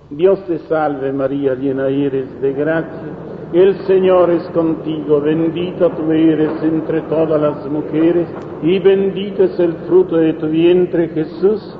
Dios te salve María, llena eres de gracia, el Señor es contigo, bendita tú eres entre todas las mujeres, y bendito es el fruto de tu vientre, Jesús.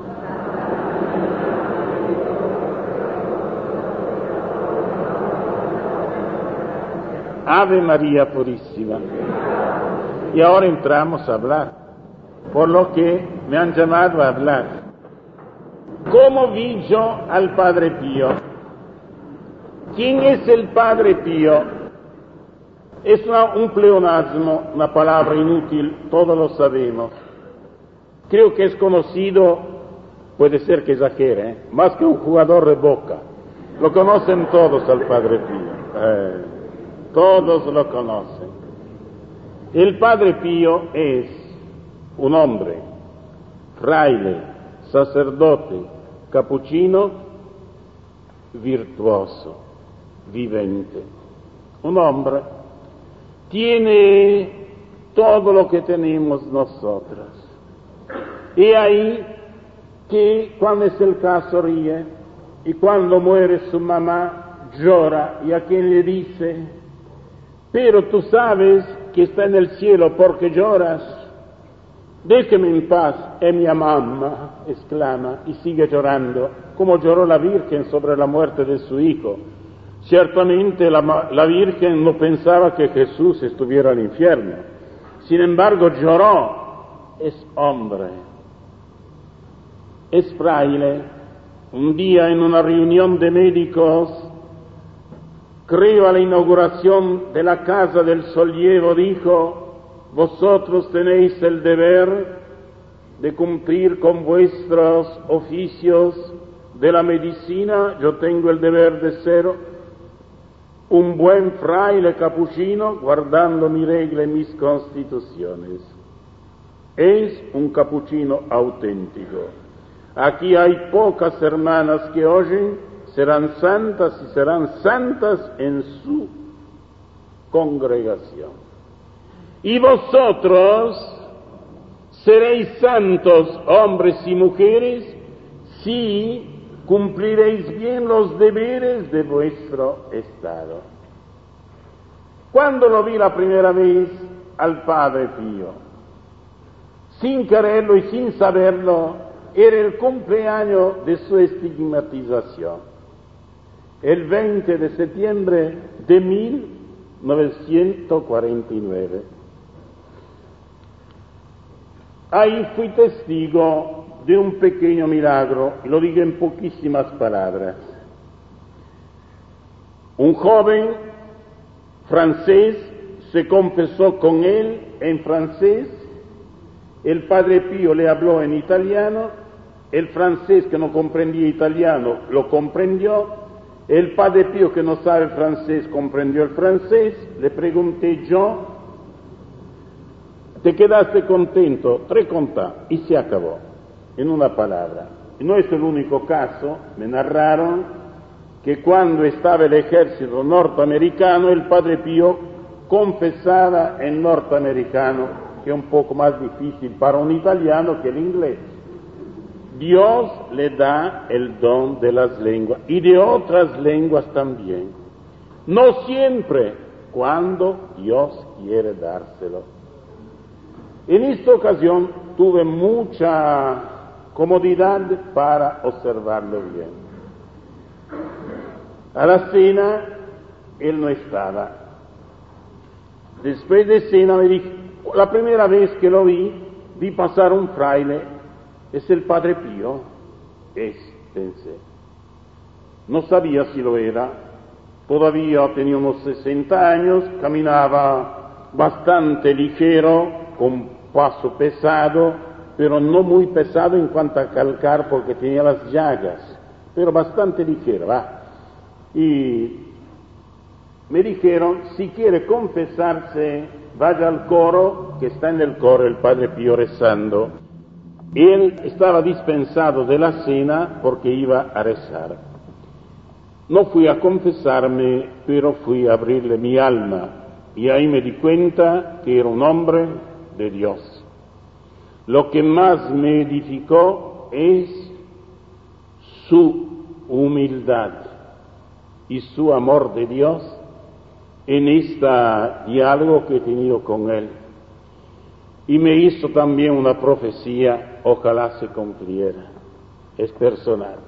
Ave María Purísima. Y ahora entramos a hablar, por lo que me han llamado a hablar. ¿Cómo vi yo al Padre Pío? ¿Quién es el Padre Pío? Es un pleonasmo, una palabra inútil, todos lo sabemos. Creo que es conocido, puede ser que exagere, más que un jugador de Boca. Lo conocen todos al Padre Pío. Todos lo conocen. El Padre Pío es un hombre, fraile, sacerdote, capuchino, virtuoso, vivente. Un hombre tiene todo lo que tenemos nosotros. Y ahí que cuando es el caso ríe, y cuando muere su mamá llora, y a quien le dice: pero tú sabes que está en el cielo porque lloras. Déjeme en paz, es mi mamá, exclama, y sigue llorando, como lloró la Virgen sobre la muerte de su hijo. Ciertamente la Virgen no pensaba que Jesús estuviera en el infierno. Sin embargo, lloró. Es hombre. Es fraile. Un día en una reunión de médicos, creo a la inauguración de la Casa del Sollievo, dijo: vosotros tenéis el deber de cumplir con vuestros oficios de la medicina, yo tengo el deber de ser un buen fraile capuchino guardando mi regla y mis constituciones. Es un capuchino auténtico. Aquí hay pocas hermanas que oyen, serán santas y serán santas en su congregación. Y vosotros seréis santos, hombres y mujeres, si cumpliréis bien los deberes de vuestro estado. Cuando lo vi la primera vez al Padre Pío, sin quererlo y sin saberlo, era el cumpleaños de su estigmatización, el 20 de septiembre de 1949. Ahí fui testigo de un pequeño milagro, y lo digo en poquísimas palabras. Un joven francés se confesó con él en francés, el Padre Pío le habló en italiano, el francés que no comprendía italiano lo comprendió, el Padre Pío que no sabe francés comprendió el francés, le pregunté yo: ¿te quedaste contento? Recontá, y se acabó, en una palabra. Y no es el único caso, me narraron que cuando estaba el ejército norteamericano, el Padre Pío confesaba en norteamericano, que es un poco más difícil para un italiano que el inglés. Dios le da el don de las lenguas, y de otras lenguas también. No siempre, cuando Dios quiere dárselo. En esta ocasión tuve mucha comodidad para observarlo bien. A la cena, él no estaba. Después de cena me dije, la primera vez que lo vi pasar un fraile, es el Padre Pío. Pensé. No sabía si lo era. Todavía tenía unos 60 años, caminaba bastante ligero, con paso pesado, pero no muy pesado en cuanto a calcar porque tenía las llagas, pero bastante ligero, Y me dijeron, si quiere confesarse, vaya al coro, que está en el coro el Padre Pío rezando. Él estaba dispensado de la cena porque iba a rezar. No fui a confesarme, pero fui a abrirle mi alma, y ahí me di cuenta que era un hombre de Dios. Lo que más me edificó es su humildad y su amor de Dios en este diálogo que he tenido con él. Y me hizo también una profecía, ojalá se cumpliera, es personal.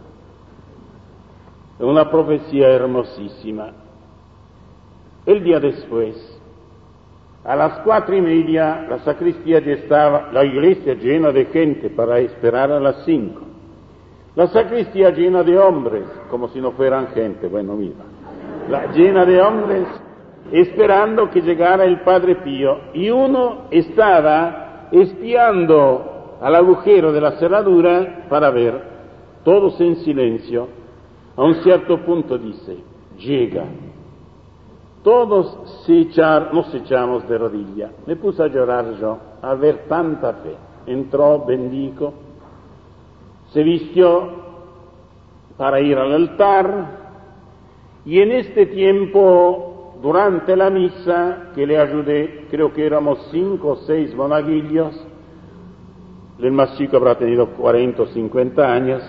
Una profecía hermosísima. El día después, a las 4:30, la sacristía ya estaba, la iglesia llena de gente para esperar a las 5. La sacristía llena de hombres, como si no fueran gente, bueno, mira, llena de hombres, esperando que llegara el Padre Pío, y uno estaba espiando al agujero de la cerradura para ver, todos en silencio. A un cierto punto dice, llega. Todos nos echamos de rodilla. Me puse a llorar yo, a ver tanta fe. Entró, bendijo, se vistió para ir al altar, y en este tiempo, durante la misa, que le ayudé, creo que éramos 5 o 6 monaguillos, el más chico habrá tenido 40 o 50 años,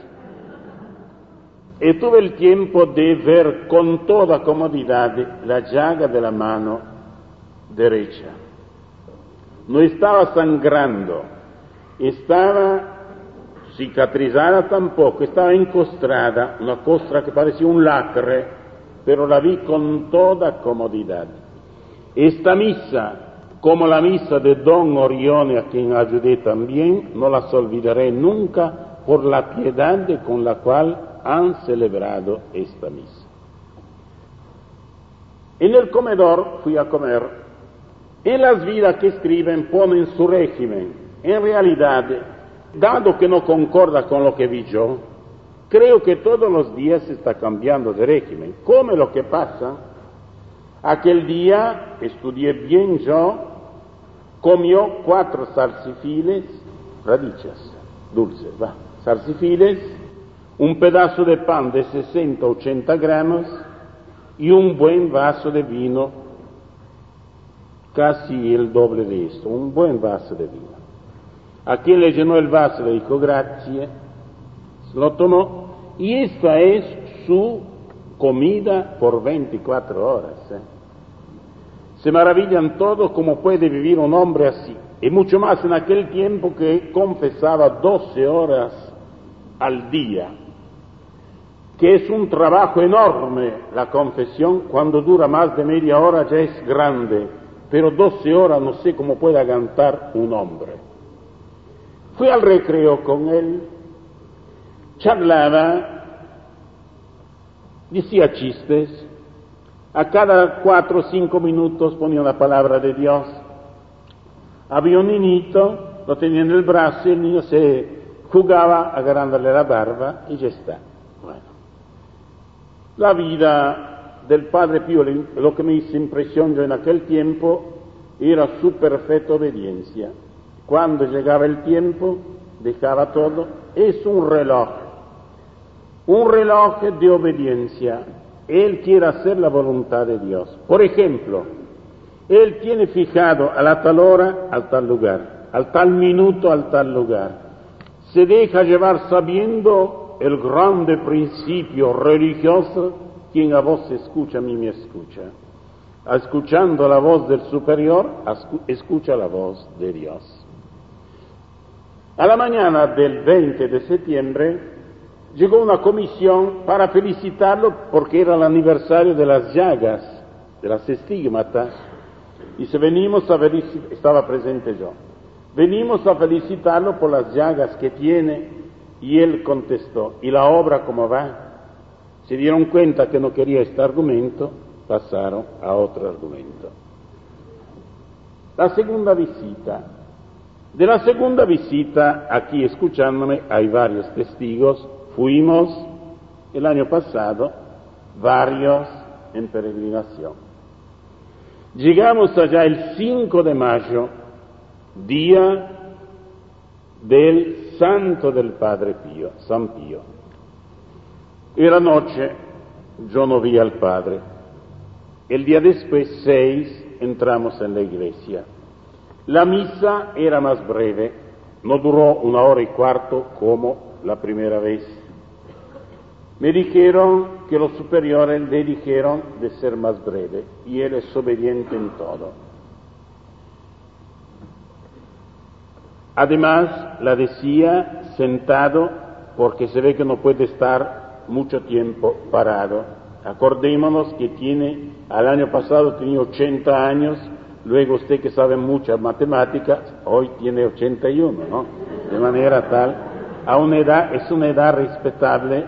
y tuve el tiempo de ver con toda comodidad la llaga de la mano derecha. No estaba sangrando, estaba cicatrizada tampoco, estaba encostrada, una costra que parecía un lacre, pero la vi con toda comodidad. Esta misa, como la misa de Don Orione, a quien ayudé también, no las olvidaré nunca por la piedad con la cual han celebrado esta misa. En el comedor fui a comer. En las vidas que escriben ponen su régimen. En realidad, dado que no concorda con lo que vi yo, creo que todos los días se está cambiando de régimen. Come lo que pasa. Aquel día, estudié bien yo, comió 4 zarcifiles, radichas, dulces, zarcifiles, un pedazo de pan de 60-80 gramos y un buen vaso de vino, casi el doble de esto, un buen vaso de vino. A quien le llenó el vaso le dijo gracias, lo tomó, y esta es su comida por 24 horas. Se maravillan todos cómo puede vivir un hombre así, y mucho más en aquel tiempo que confesaba 12 horas al día, que es un trabajo enorme la confesión. Cuando dura más de media hora ya es grande, pero 12 horas no sé cómo puede aguantar un hombre. Fui al recreo con él, charlaba, decía chistes, a cada 4 o 5 minutos ponía una palabra de Dios. Había un niñito, lo tenía en el brazo y el niño se jugaba agarrándole la barba y ya está. Bueno, la vida del Padre Pío, lo que me hizo impresión yo en aquel tiempo, era su perfecta obediencia. Cuando llegaba el tiempo, dejaba todo. Es un reloj de obediencia. Él quiere hacer la voluntad de Dios. Por ejemplo, él tiene fijado a la tal hora, al tal lugar, al tal minuto, al tal lugar. Se deja llevar sabiendo el grande principio religioso. Quien a vos escucha, a mí me escucha. Escuchando la voz del superior, escucha la voz de Dios. A la mañana del 20 de septiembre llegó una comisión para felicitarlo porque era el aniversario de las llagas, de las estigmatas, y si venimos a felicitar, estaba presente yo, venimos a felicitarlo por las llagas que tiene, y él contestó, ¿y la obra cómo va? Se dieron cuenta que no quería este argumento, pasaron a otro argumento. La segunda visita. De la segunda visita, aquí escuchándome, hay varios testigos. Fuimos el año pasado, varios en peregrinación. Llegamos allá el 5 de mayo, día del santo del Padre Pío, San Pío. Era noche, yo no vi al Padre. El día después, 6, entramos en la iglesia. La misa era más breve, no duró 1 hora y cuarto como la primera vez. Me dijeron que los superiores le dijeron de ser más breve, y él es obediente en todo. Además, la decía sentado, porque se ve que no puede estar mucho tiempo parado. Acordémonos que al año pasado tenía 80 años, luego usted que sabe muchas matemáticas, hoy tiene 81, ¿no? De manera tal, es una edad respetable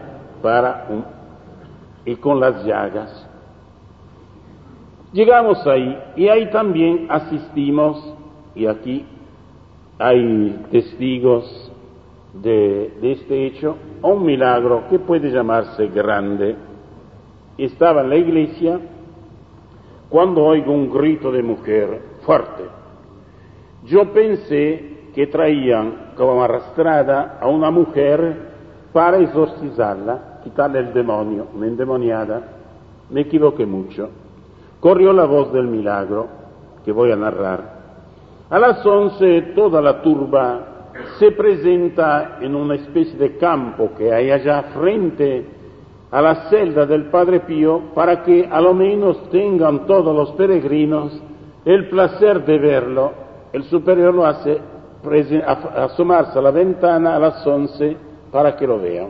y con las llagas. Llegamos ahí, y ahí también asistimos, y aquí hay testigos de este hecho, a un milagro que puede llamarse grande. Estaba en la iglesia cuando oigo un grito de mujer fuerte. Yo pensé que traían como arrastrada a una mujer para exorcizarla, quitarle el demonio, una endemoniada. Me equivoqué mucho. Corrió la voz del milagro que voy a narrar. A las 11 toda la turba se presenta en una especie de campo que hay allá frente a la celda del Padre Pío, para que a lo menos tengan todos los peregrinos el placer de verlo. El superior lo hace asomarse a la ventana a las 11 para que lo vean.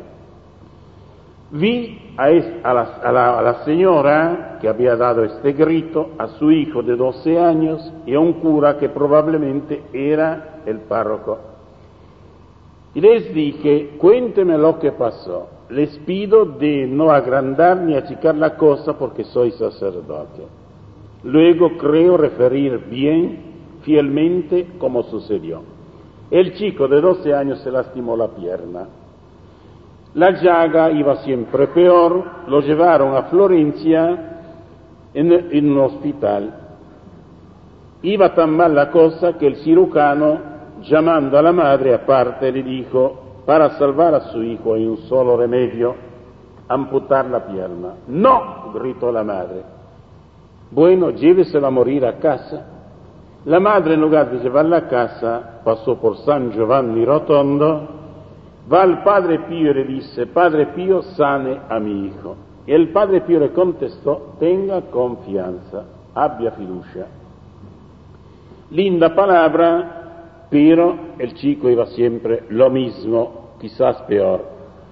Vi a la señora que había dado este grito, a su hijo de 12 años y a un cura que probablemente era el párroco. Y les dije, cuénteme lo que pasó. Les pido de no agrandar ni achicar la cosa porque soy sacerdote. Luego creo referir bien, fielmente, cómo sucedió. El chico de 12 años se lastimó la pierna. La llaga iba siempre peor, lo llevaron a Florencia en un hospital. Iba tan mal la cosa que el cirujano, llamando a la madre aparte, le dijo: para salvar a su hijo hay un solo remedio, amputar la pierna. ¡No!, gritó la madre. Bueno, llévesela a morir a casa. La madre, en lugar de llevarla a casa, pasó por San Giovanni Rotondo, va al Padre Pío y le dice: Padre Pío, sane a mi hijo. Y el Padre Pío le contestó: tenga confianza, abbia fiducia. Linda palabra, pero el chico iba siempre lo mismo, quizás peor.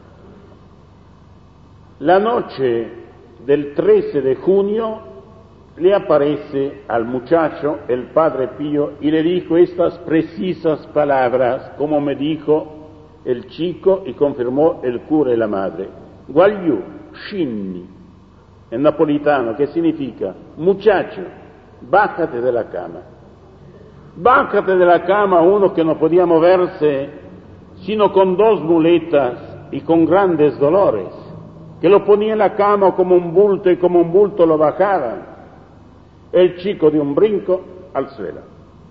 La noche del 13 de junio le aparece al muchacho el Padre Pío y le dijo estas precisas palabras, como me dijo el chico y confirmó el cura y la madre. Guagliù, scinni, en napolitano, que significa: muchacho, bájate de la cama. Bájate de la cama, uno que no podía moverse sino con 2 muletas y con grandes dolores, que lo ponía en la cama como un bulto y como un bulto lo bajaban. El chico de un brinco al suelo.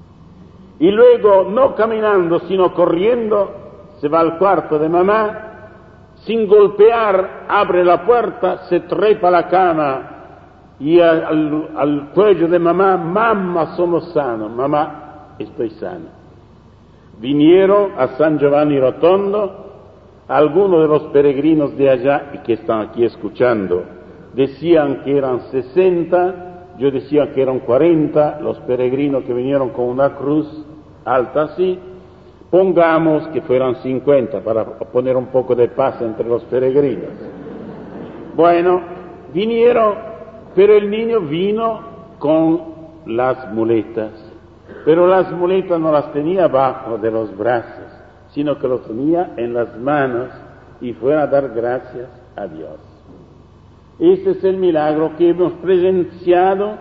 Y luego, no caminando sino corriendo, se va al cuarto de mamá, sin golpear, abre la puerta, se trepa a la cama y al cuello de mamá: mamma, sono sano, mamá, estoy sano. Vinieron a San Giovanni Rotondo, algunos de los peregrinos de allá y que están aquí escuchando decían que eran 60, yo decía que eran 40, los peregrinos que vinieron con una cruz alta así, pongamos que fueran 50 para poner un poco de paz entre los peregrinos. Bueno, vinieron, pero el niño vino con las muletas, pero las muletas no las tenía abajo de los brazos, sino que lo tenía en las manos y fue a dar gracias a Dios. Este es el milagro que hemos presenciado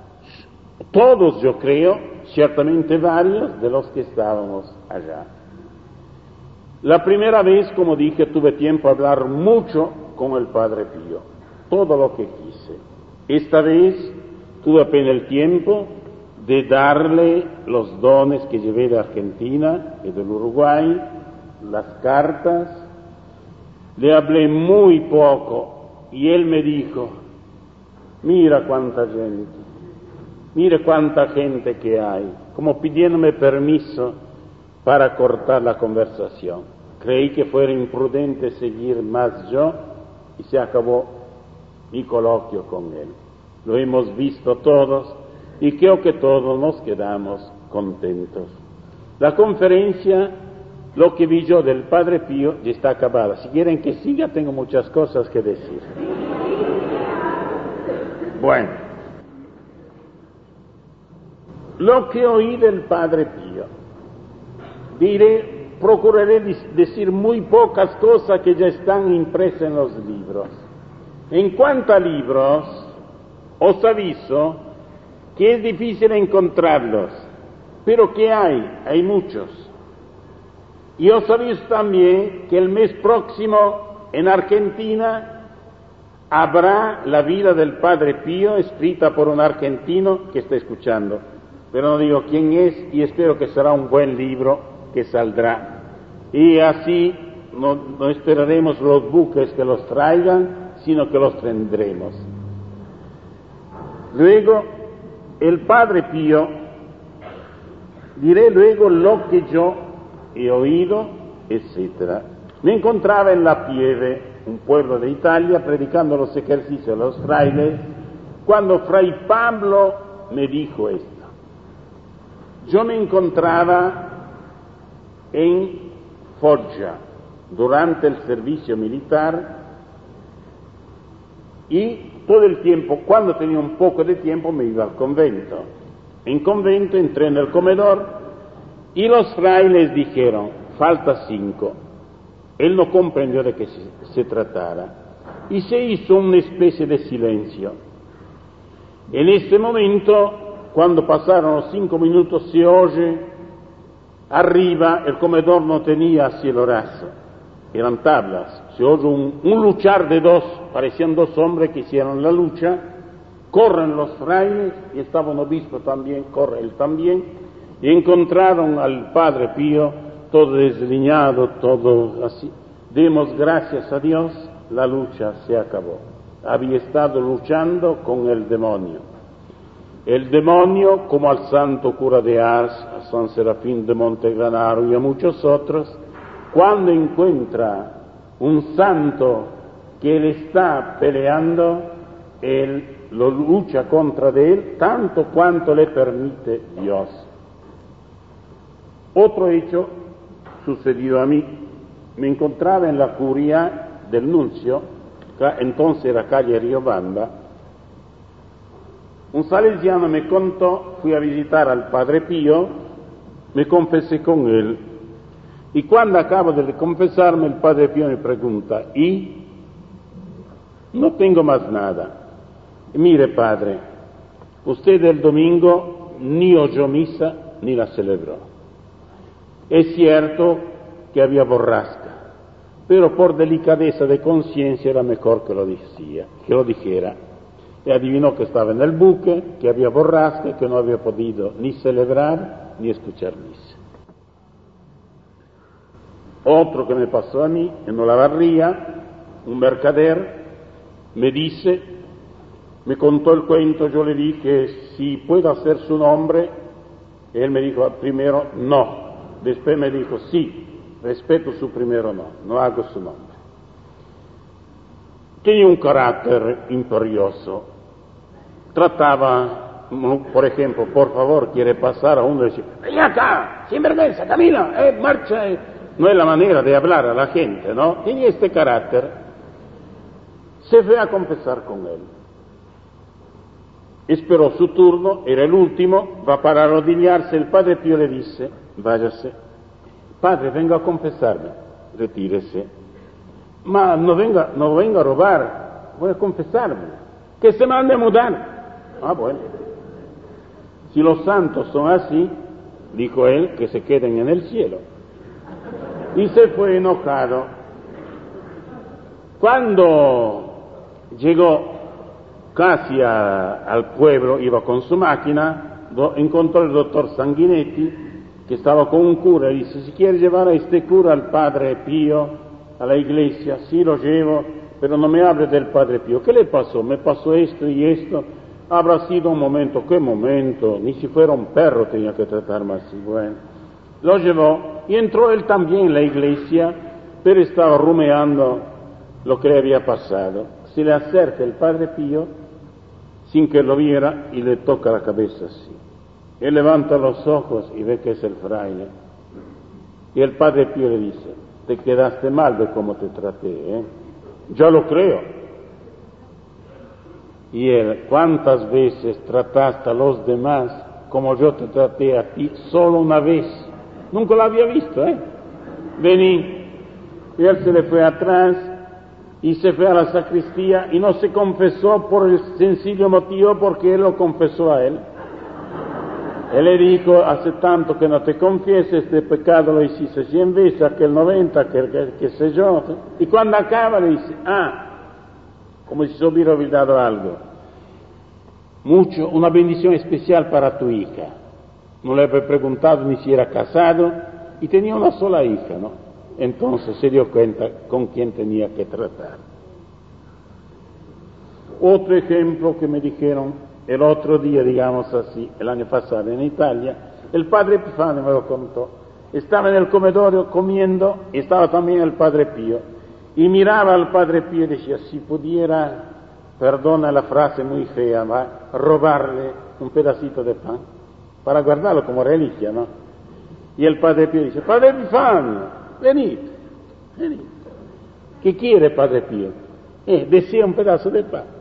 todos, yo creo, ciertamente varios de los que estábamos allá. La primera vez, como dije, tuve tiempo a hablar mucho con el Padre Pío, todo lo que quise. Esta vez tuve apenas el tiempo de darle los dones que llevé de Argentina y del Uruguay, las cartas. Le hablé muy poco y él me dijo: mira cuánta gente que hay, como pidiéndome permiso para cortar la conversación. Creí que fuera imprudente seguir más yo y se acabó mi coloquio con él. Lo hemos visto todos y creo que todos nos quedamos contentos. La conferencia, lo que vi yo del Padre Pío, ya está acabada. Si quieren que siga, tengo muchas cosas que decir. Bueno, lo que oí del Padre Pío, procuraré decir muy pocas cosas que ya están impresas en los libros. En cuanto a libros, os aviso que es difícil encontrarlos, pero que hay muchos. Y os aviso también que el mes próximo en Argentina habrá la vida del Padre Pío escrita por un argentino que está escuchando, pero no digo quién es, y espero que será un buen libro que saldrá. Y así no esperaremos los buques que los traigan, sino que los tendremos. Luego, el Padre Pío, diré luego lo que yo he oído, etc. Me encontraba en La Pieve, un pueblo de Italia, predicando los ejercicios de los frailes, cuando Fray Pablo me dijo esto. Yo me encontraba en Foggia durante el servicio militar y todo el tiempo, cuando tenía un poco de tiempo, me iba al convento. En convento entré en el comedor y los frailes dijeron, falta 5. Él no comprendió de qué se tratara y se hizo una especie de silencio. En ese momento, cuando pasaron los 5 minutos, se oye arriba, el comedor no tenía cielo raso, eran tablas, se oye un luchar de dos, parecían 2 hombres que hicieron la lucha, corren los frailes, y estaba un obispo también, corre él también, y encontraron al Padre Pío, todo desliñado, todo así. Demos gracias a Dios, la lucha se acabó. Había estado luchando con el demonio. El demonio, como al santo cura de Ars, a San Serafín de Montegranaro y a muchos otros, cuando encuentra un santo que él está peleando, él lo lucha contra de él tanto cuanto le permite Dios. Otro hecho sucedió a mí. Me encontraba en la curia del nuncio, entonces era calle Riobamba. Un salesiano me contó, fui a visitar al Padre Pío, me confesé con él, y cuando acabo de confesarme, el Padre Pío me pregunta, ¿y? No tengo más nada. Mire, Padre, usted el domingo ni oyó misa ni la celebró. Es cierto que había borrasca, pero por delicadeza de conciencia era mejor que lo dijera. Y adivinó que estaba en el buque, que había borrasca, que no había podido ni celebrar ni escuchar misa. Otro que me pasó a mí, en Olavarría, un mercader me contó el cuento, yo le dije si puedo hacer su nombre, él me dijo primero no, después me dijo sí, respeto su primero no hago su nombre. Tenía un carácter imperioso, trataba, por ejemplo, por favor, quiere pasar a uno y decir, ven acá, sin vergüenza, camina, marcha, no es la manera de hablar a la gente, ¿no? Tenía este carácter, se fue a confesar con él. Esperó su turno, era el último, va para arrodillarse, el Padre Pío le dice, váyase, Padre, venga a confesarme, retírese. Ma no venga a robar, voy a confesarme, que se mande a mudar. Ah, bueno, si los santos son así, dijo él, que se queden en el cielo. Y se fue enojado. Cuando llegó casi al pueblo, iba con su máquina, encontró el doctor Sanguinetti, que estaba con un cura, y dice, si quiere llevar a este cura al Padre Pío, a la iglesia, sí lo llevo, pero no me hable del Padre Pío. ¿Qué le pasó? Me pasó esto y esto. Habrá sido un momento, ¿qué momento? Ni si fuera un perro tenía que tratarme así. Bueno, lo llevó y entró él también en la iglesia, pero estaba rumeando lo que le había pasado. Se le acerca el Padre Pío sin que lo viera y le toca la cabeza así. Él levanta los ojos y ve que es el fraile. Y el Padre Pío le dice: te quedaste mal de cómo te traté, ¿eh? Yo lo creo. Y él: ¿cuántas veces trataste a los demás como yo te traté a ti? Solo una vez. Nunca lo había visto, ¿eh? Vení. Y él se le fue atrás y se fue a la sacristía y no se confesó por el sencillo motivo porque él lo confesó a él. Él le dijo: hace tanto que no te confieses, este pecado lo hiciste 100 veces, aquel 90, que sé yo. Y cuando acaba le dice: como si se hubiera olvidado algo. Una bendición especial para tu hija. No le había preguntado ni si era casado y tenía una sola hija, ¿no? Entonces se dio cuenta con quién tenía que tratar. Otro ejemplo que me dijeron el otro día, digamos así, el año pasado en Italia, el padre Epifanio me lo contó. Estaba en el comedor comiendo y estaba también el Padre Pío. Y miraba al Padre Pío y decía: si pudiera, perdona la frase muy fea, robarle un pedacito de pan para guardarlo como reliquia, ¿no? Y el Padre Pío dice: Padre Epifanio, venite. ¿Qué quiere, Padre Pío? Desea un pedazo de pan.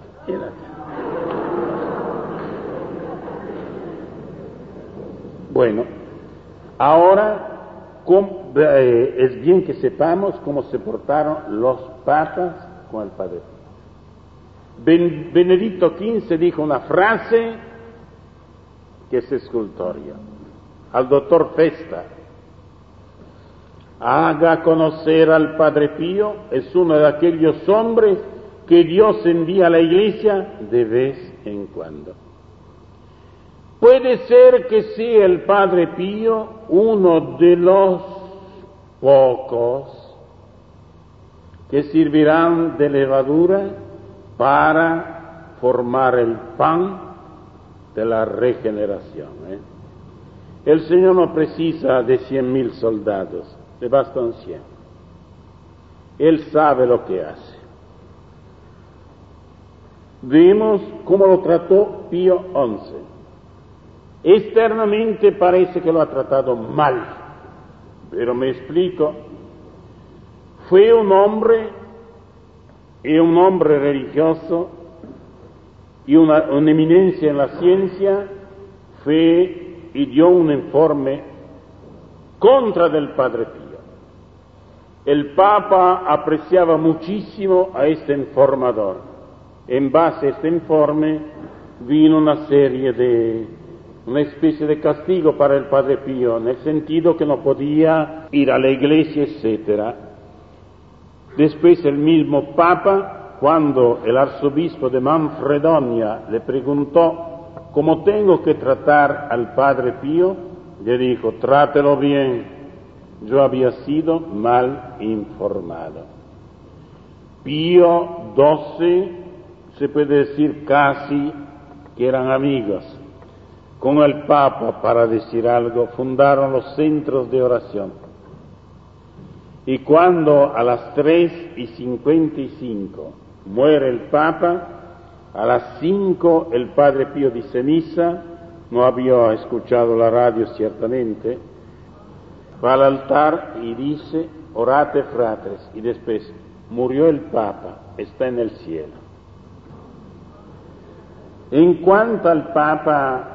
Bueno, ahora es bien que sepamos cómo se portaron los papas con el Padre Pío. Benedicto XV dijo una frase que es escultoria al doctor Festa: haga conocer al Padre Pío, es uno de aquellos hombres que Dios envía a la Iglesia de vez en cuando. Puede ser que sea el Padre Pío uno de los pocos que servirán de levadura para formar el pan de la regeneración. El Señor no precisa de 100.000 soldados, le bastan 100. Él sabe lo que hace. Vimos cómo lo trató Pío XI. Externamente parece que lo ha tratado mal, pero me explico. Fue un hombre religioso y una eminencia en la ciencia, y dio un informe contra del Padre Pío. El Papa apreciaba muchísimo a este informador. En base a este informe vino una especie de castigo para el Padre Pío, en el sentido que no podía ir a la iglesia, etc. Después el mismo Papa, cuando el arzobispo de Manfredonia le preguntó cómo tengo que tratar al Padre Pío, le dijo: trátelo bien, yo había sido mal informado. Pío XII, se puede decir casi que eran amigos. Con el Papa, para decir algo, fundaron los centros de oración. Y cuando a las 3:55 muere el Papa, a las 5 el Padre Pío dice misa, no había escuchado la radio ciertamente, va al altar y dice: orate fratres, y después: murió el Papa, está en el cielo. En cuanto al Papa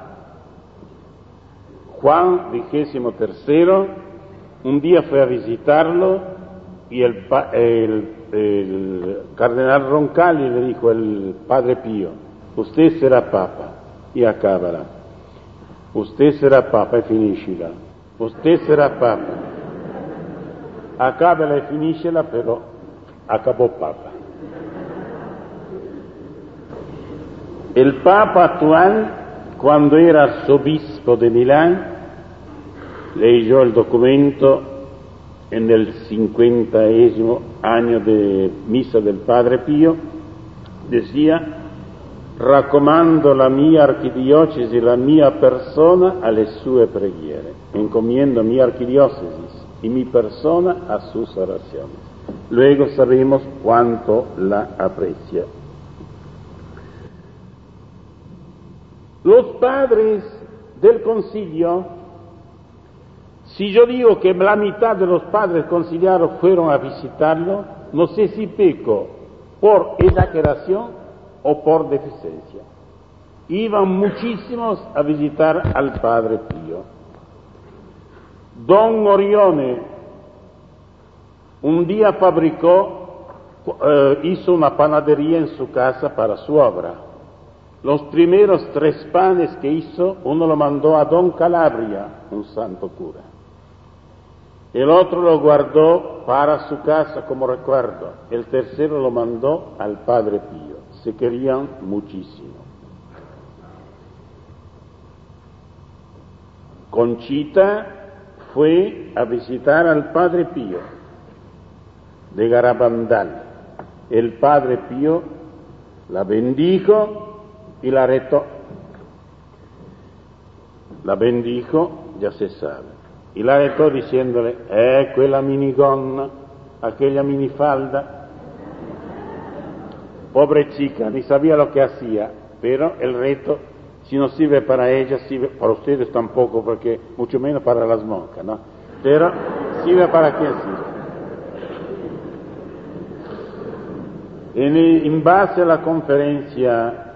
Juan XXIII, un día fue a visitarlo y el cardenal Roncalli le dijo al Padre Pío: usted será Papa, y acábala. Usted será Papa, e finiscila. Usted será Papa. Acábala e finiscila, pero acabó Papa. El Papa actual, cuando era arzobispo de Milán, leyó el documento en el 50° año de misa del Padre Pío, decía: raccomando la mia archidiocesi, la mia persona alle sue preghiere, encomiendo mi archidiocesi y mi persona a sus oraciones. luego sabemos cuánto la aprecia. Los padres del concilio, si yo digo que la mitad de los padres conciliares fueron a visitarlo, no sé si peco por exageración o por deficiencia. Iban muchísimos a visitar al Padre Pío. Don Orione un día hizo una panadería en su casa para su obra. Los primeros 3 panes que hizo, uno lo mandó a Don Calabria, un santo cura. El otro lo guardó para su casa como recuerdo. El tercero lo mandó al Padre Pío. Se querían muchísimo. Conchita fue a visitar al Padre Pío de Garabandal. El Padre Pío la bendijo y la retó. La bendijo, ya se sabe. Y la retó diciéndole, quella minigonna, aquella minifalda. Pobre chica, ni sabía lo que hacía, pero el reto, si no sirve para ella, sirve para ustedes tampoco, porque mucho menos para las monjas, ¿no? Pero sirve para quien sirve. En base a la conferencia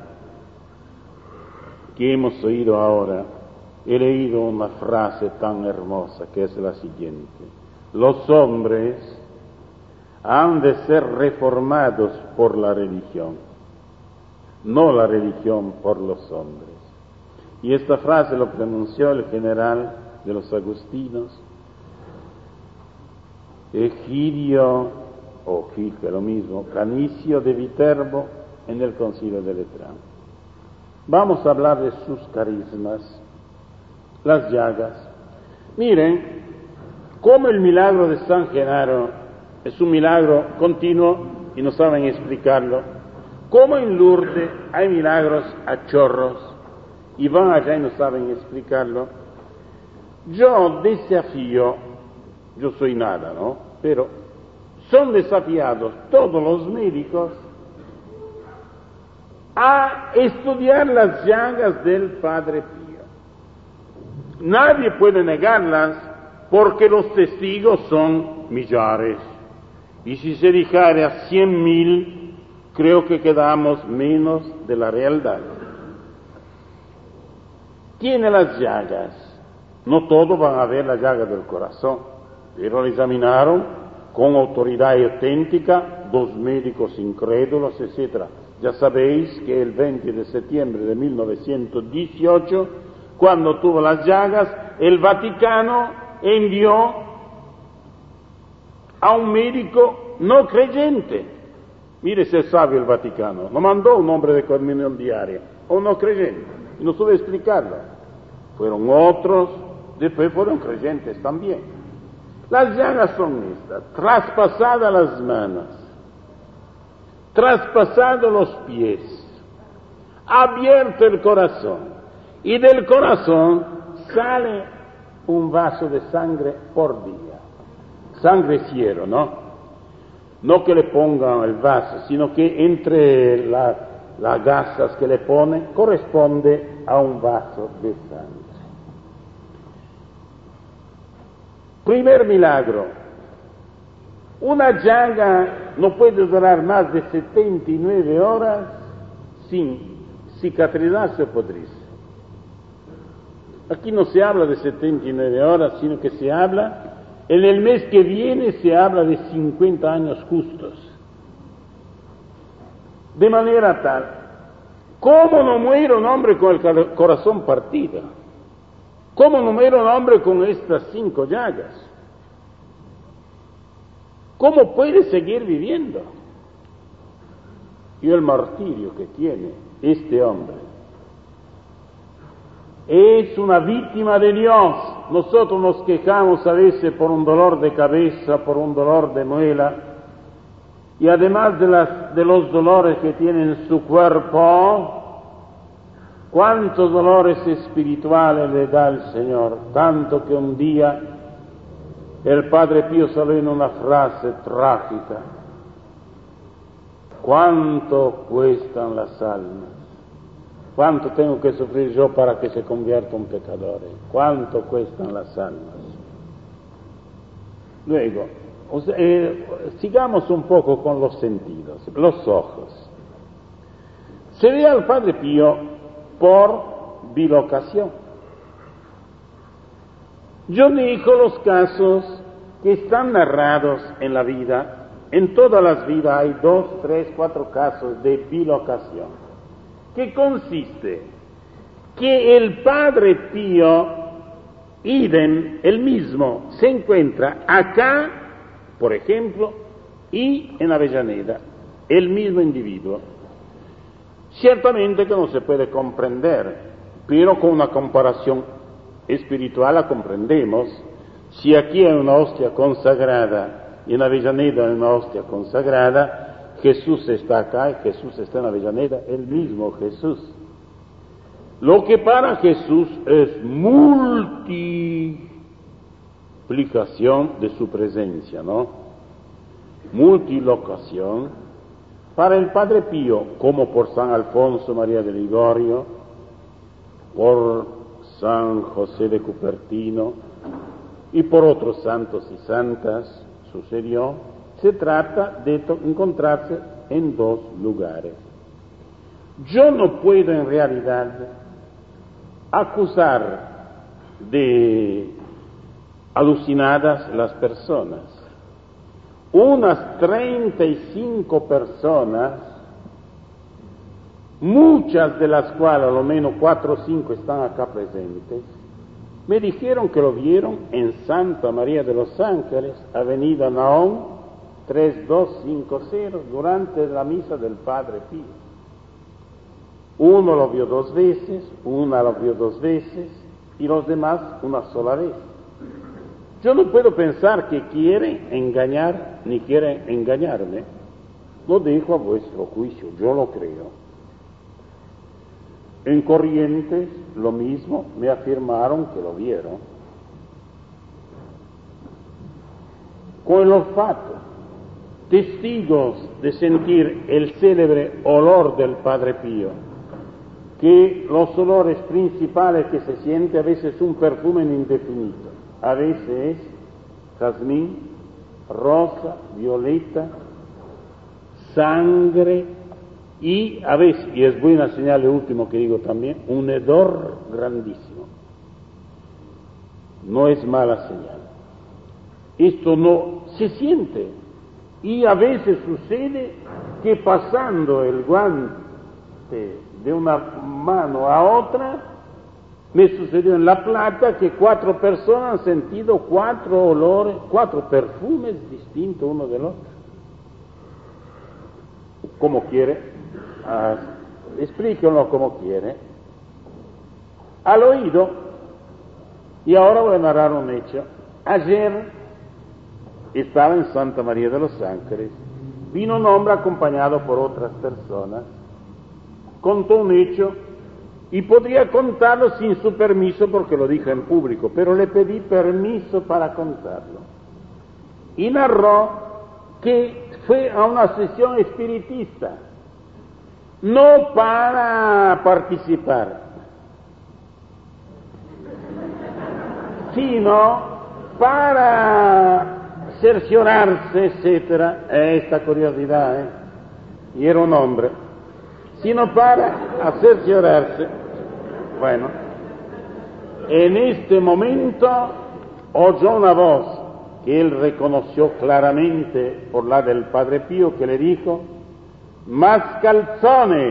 que hemos oído ahora, he leído una frase tan hermosa que es la siguiente: los hombres han de ser reformados por la religión, no la religión por los hombres. Y esta frase lo pronunció el general de los agustinos, Egidio, o Gil, que es lo mismo, Canicio de Viterbo, en el Concilio de Letrán. Vamos a hablar de sus carismas, las llagas. Miren, como el milagro de San Genaro es un milagro continuo y no saben explicarlo, como en Lourdes hay milagros a chorros y van allá y no saben explicarlo, yo desafío, yo soy nada, ¿no? Pero son desafiados todos los médicos a estudiar las llagas del Padre Pío. Nadie puede negarlas porque los testigos son millares. Y si se dijere a 100.000, creo que quedamos menos de la realidad. Tiene las llagas. No todos van a ver la llaga del corazón, pero lo examinaron con autoridad auténtica, 2 médicos incrédulos, etc. Ya sabéis que el 20 de septiembre de 1918, cuando tuvo las llagas, el Vaticano envió a un médico no creyente. Mire si es sabio el Vaticano. No mandó un hombre de comunión diaria, o un no creyente. Y no supe explicarlo. Fueron otros, después fueron creyentes también. Las llagas son estas: traspasadas las manos, traspasados los pies, abierto el corazón, y del corazón sale un vaso de sangre por día. Sangre cielo, ¿no? No que le pongan el vaso, sino que entre las gasas que le ponen corresponde a un vaso de sangre. Primer milagro. Una llaga no puede durar más de 79 horas sin cicatrizarse o podrirse. Aquí no se habla de 79 horas, sino que se habla, en el mes que viene se habla de 50 años justos. De manera tal, ¿cómo no muere un hombre con el corazón partido? ¿Cómo no muere un hombre con estas 5 llagas? ¿Cómo puede seguir viviendo? Y el martirio que tiene este hombre es una víctima de Dios. Nosotros nos quejamos a veces por un dolor de cabeza, por un dolor de muela, y además de los dolores que tiene en su cuerpo, cuántos dolores espirituales le da el Señor, tanto que un día el Padre Pío salió en una frase trágica: ¿cuánto cuestan las almas? ¿Cuánto tengo que sufrir yo para que se convierta un pecador? ¿Cuánto cuestan las almas? Luego, sigamos un poco con los sentidos, los ojos. Se ve al Padre Pío por bilocación. Yo digo los casos que están narrados en la vida. En todas las vidas hay 2, 3, 4 casos de bilocación. ¿Qué consiste? Que el Padre Pío, idem, el mismo, se encuentra acá, por ejemplo, y en Avellaneda, el mismo individuo. Ciertamente que no se puede comprender, pero con una comparación espiritual la comprendemos. Si aquí hay una hostia consagrada y en Avellaneda hay una hostia consagrada, Jesús está acá y Jesús está en Avellaneda, el mismo Jesús. Lo que para Jesús es multiplicación de su presencia, ¿no? Multilocación. Para el Padre Pío, como por San Alfonso María de Ligorio, por San José de Cupertino y por otros santos y santas, sucedió. Se trata de encontrarse en 2 lugares. Yo no puedo en realidad acusar de alucinadas las personas. Unas 35 personas, muchas de las cuales, a lo menos 4 o 5 están acá presentes, me dijeron que lo vieron en Santa María de los Ángeles, Avenida Naón, 3250, durante la misa del Padre Pío. Uno lo vio 2 veces, una lo vio 2 veces, y los demás una sola vez. Yo no puedo pensar que quieren engañar ni quieren engañarme. Lo dejo a vuestro juicio, yo lo creo. En Corrientes, lo mismo, me afirmaron que lo vieron. Con el olfato, testigos de sentir el célebre olor del Padre Pío, que los olores principales que se siente a veces es un perfume indefinido, a veces es jazmín, rosa, violeta, sangre y a veces, y es buena señal lo último que digo también, un hedor grandísimo. No es mala señal. Esto no se siente. Y a veces sucede que pasando el guante de una mano a otra, me sucedió en La Plata que 4 personas han sentido 4 olores, 4 perfumes distintos uno del otro. Como quiere, explíquenlo como quiere. Al oído, y ahora voy a narrar un hecho. Ayer estaba en Santa María de los Ángeles, vino un hombre acompañado por otras personas, contó un hecho y podría contarlo sin su permiso porque lo dijo en público, pero le pedí permiso para contarlo. Y narró que fue a una sesión espiritista, no para participar, sino para cerciorarse, etcétera, esta curiosidad, y era un hombre, sino para cerciorarse. Bueno, en este momento oyó una voz que él reconoció claramente por la del Padre Pío, que le dijo: mascalzone,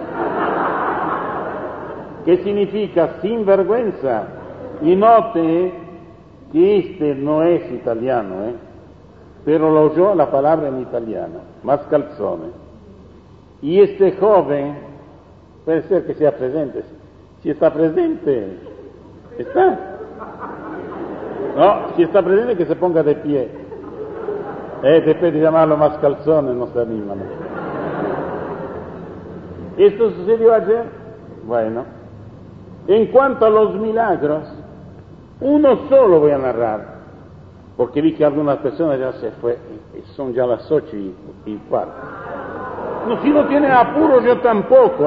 que significa sinvergüenza. Y note que este no es italiano, pero lo oyó la palabra en italiano, mascalzone. Y este joven, puede ser que sea presente, si está presente, está. No, si está presente que se ponga de pie. Después de llamarlo mascalzone no se anima. ¿No? ¿Esto sucedió ayer? Bueno, en cuanto a los milagros, uno solo voy a narrar. porque vi que algunas personas ya se fue, son ya las 8:15. No, si no tiene apuro, yo tampoco,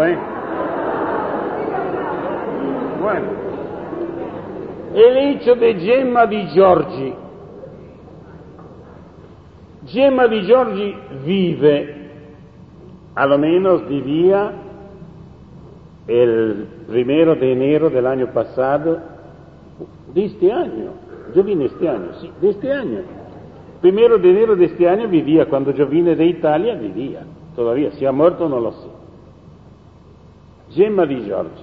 Bueno, el hecho de Gemma Di Giorgi. Gemma Di Giorgi vive, a lo menos vivía el 1 de enero del año pasado, de este año. Yo vine este año, sí, de este año. 1 de enero de este año vivía, cuando yo vine de Italia vivía. Todavía, si ha muerto no lo sé. Gemma Di Giorgi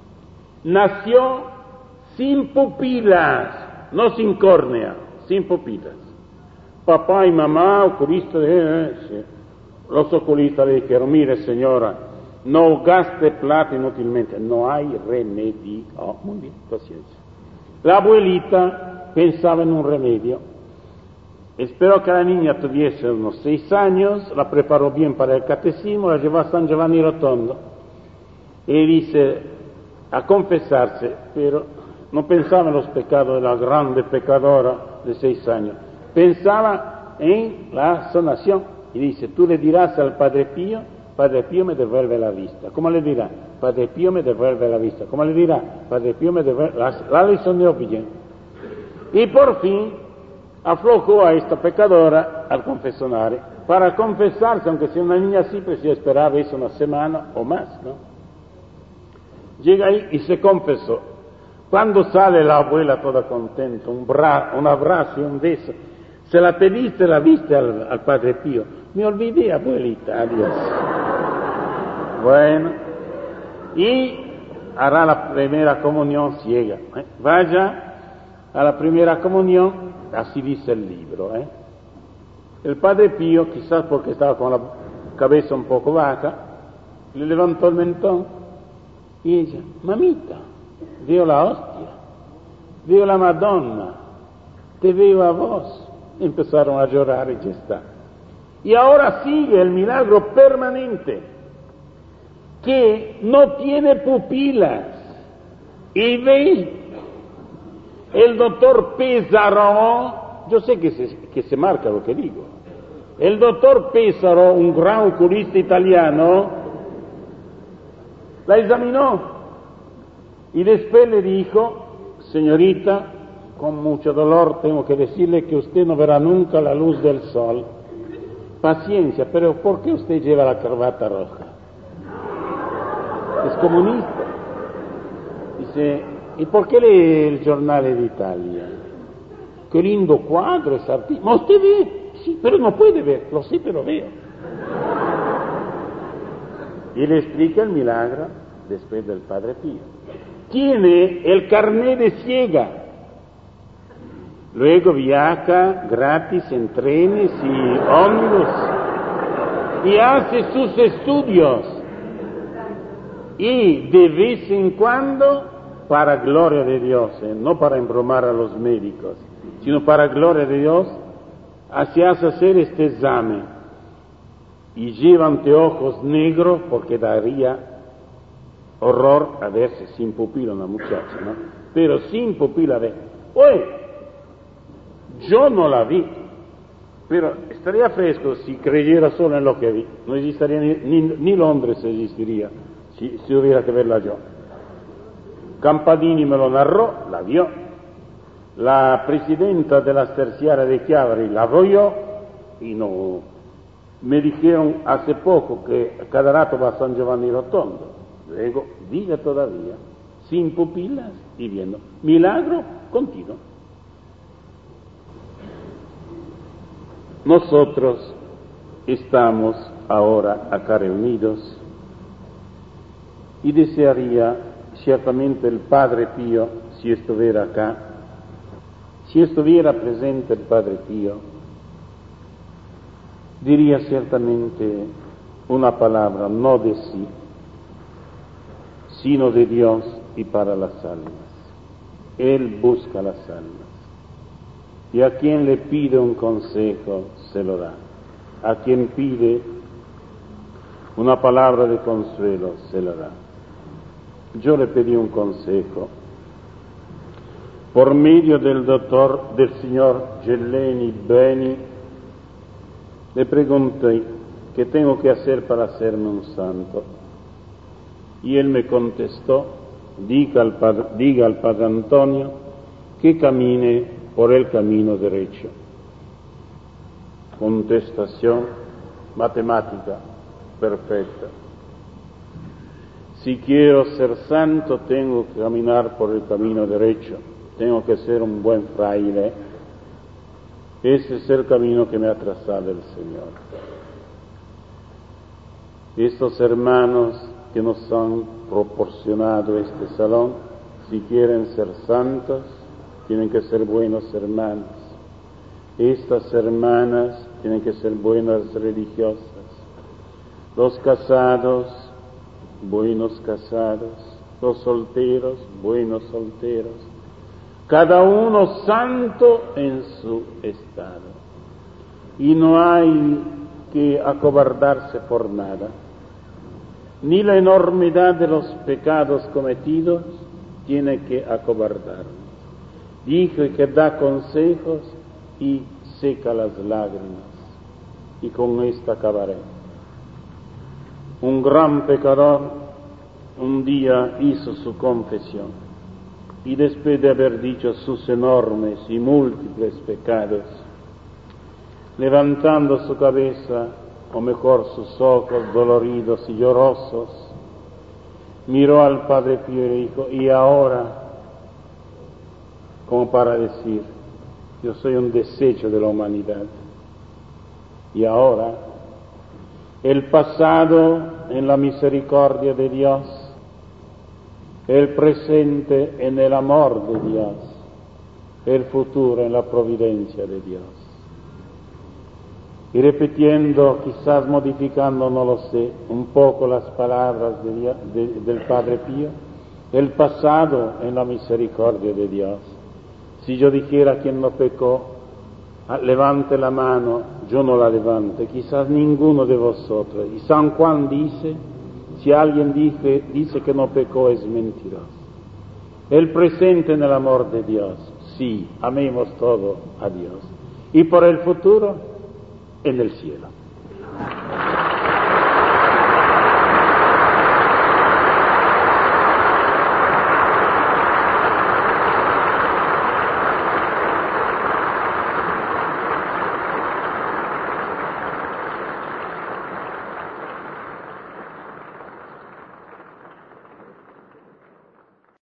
nació sin pupilas, no sin córnea, sin pupilas. Papá y mamá, oculistas, sí. Los oculistas le dijeron, mire señora, no gaste plata inútilmente, no hay remedio. Oh, muy bien, paciencia. La abuelita pensaba en un remedio. Esperó que la niña tuviese unos 6 años, la preparó bien para el catecismo, la llevó a San Giovanni Rotondo y dice a confesarse, pero no pensaba en los pecados de la grande pecadora de 6 años, pensaba en la sanación y dice, tú le dirás al Padre Pío me devuelve la vista. ¿Cómo le dirá? Padre Pío me devuelve la vista. ¿Cómo le dirá? Padre Pío me devuelve la lección bien. Y por fin aflojó a esta pecadora al confesionario. Para confesarse, aunque sea una niña así, pues ya esperaba eso una semana o más, ¿no? Llega ahí y se confesó. Cuando sale la abuela toda contenta, un abrazo y un beso, se la pediste, la viste al Padre Pío. Me olvidé, abuelita, adiós. Bueno, y hará la primera comunión ciega. Vaya a la primera comunión, así dice el libro. El Padre Pío, quizás porque estaba con la cabeza un poco baja, le levantó el mentón y ella, mamita, veo la hostia, veo la Madonna, te veo a vos. Empezaron a llorar y ya está. Y ahora sigue el milagro permanente, que no tiene pupilas. Y ve el doctor Pesaro, yo sé que se marca lo que digo, el doctor Pesaro, un gran oculista italiano, la examinó y después le dijo, señorita, con mucho dolor tengo que decirle que usted no verá nunca la luz del sol. Paciencia, pero ¿por qué usted lleva la corbata roja? Es comunista. Dice, ¿y por qué lee el Giornale d'Italia? Qué lindo cuadro ese artista. ¿Ma usted ve? Sí, pero no puede ver. Lo sé, pero veo. Y le explica el milagro después del Padre Pío. Tiene el carnet de ciega. Luego viaja gratis en trenes y ómnibus y hace sus estudios. Y de vez en cuando, para gloria de Dios, no para embromar a los médicos, sino para gloria de Dios, se hace hacer este examen. Y lleva anteojos negros porque daría horror a verse sin pupila una muchacha, ¿no? Pero sin pupila ve. Oye, yo no la vi, pero estaría fresco si creyera solo en lo que vi. No existiría ni Londres existiría si hubiera que verla yo. Campadini me lo narró, la vio. La presidenta de la terciaria de Chiavari la vio y no. Me dijeron hace poco que cada rato va a San Giovanni Rotondo. Luego vive todavía, sin pupilas y viendo. Milagro continuo. Nosotros estamos ahora acá reunidos y desearía ciertamente el Padre Pío, si estuviera acá, si estuviera presente el Padre Pío, diría ciertamente una palabra, no de sí, sino de Dios y para las almas. Él busca las almas. Y a quien le pide un consejo, se lo da. A quien pide una palabra de consuelo, se lo da. Yo le pedí un consejo por medio del señor Geleni Beni, le pregunté qué tengo que hacer para hacerme un santo. Y él me contestó, diga al padre Antonio que camine por el camino derecho. Contestación matemática perfecta. Si quiero ser santo, tengo que caminar por el camino derecho, tengo que ser un buen fraile. Ese es el camino que me ha trazado el Señor. Estos hermanos que nos han proporcionado este salón, si quieren ser santos, tienen que ser buenos hermanos. Estas hermanas tienen que ser buenas religiosas. Los casados, buenos casados. Los solteros, buenos solteros. Cada uno santo en su estado. Y no hay que acobardarse por nada. Ni la enormidad de los pecados cometidos tiene que acobardarnos. Dijo que da consejos y seca las lágrimas. Y con esto acabaré. Un gran pecador un día hizo su confesión y después de haber dicho sus enormes y múltiples pecados, levantando su cabeza, o mejor sus ojos doloridos y llorosos, miró al Padre Pío y le dijo, y ahora, como para decir, yo soy un desecho de la humanidad, y ahora, el pasado en la misericordia de Dios, el presente en el amor de Dios, el futuro en la providencia de Dios. Y repitiendo, quizás modificando, no lo sé, un poco las palabras del Padre Pío, el pasado en la misericordia de Dios. Si yo dijera quien no pecó, levante la mano, yo no la levante, quizás ninguno de vosotros. Y San Juan dice, si alguien dice que no pecó, es mentiroso. El presente en el amor de Dios, sí, amemos todo a Dios. Y por el futuro, en el cielo.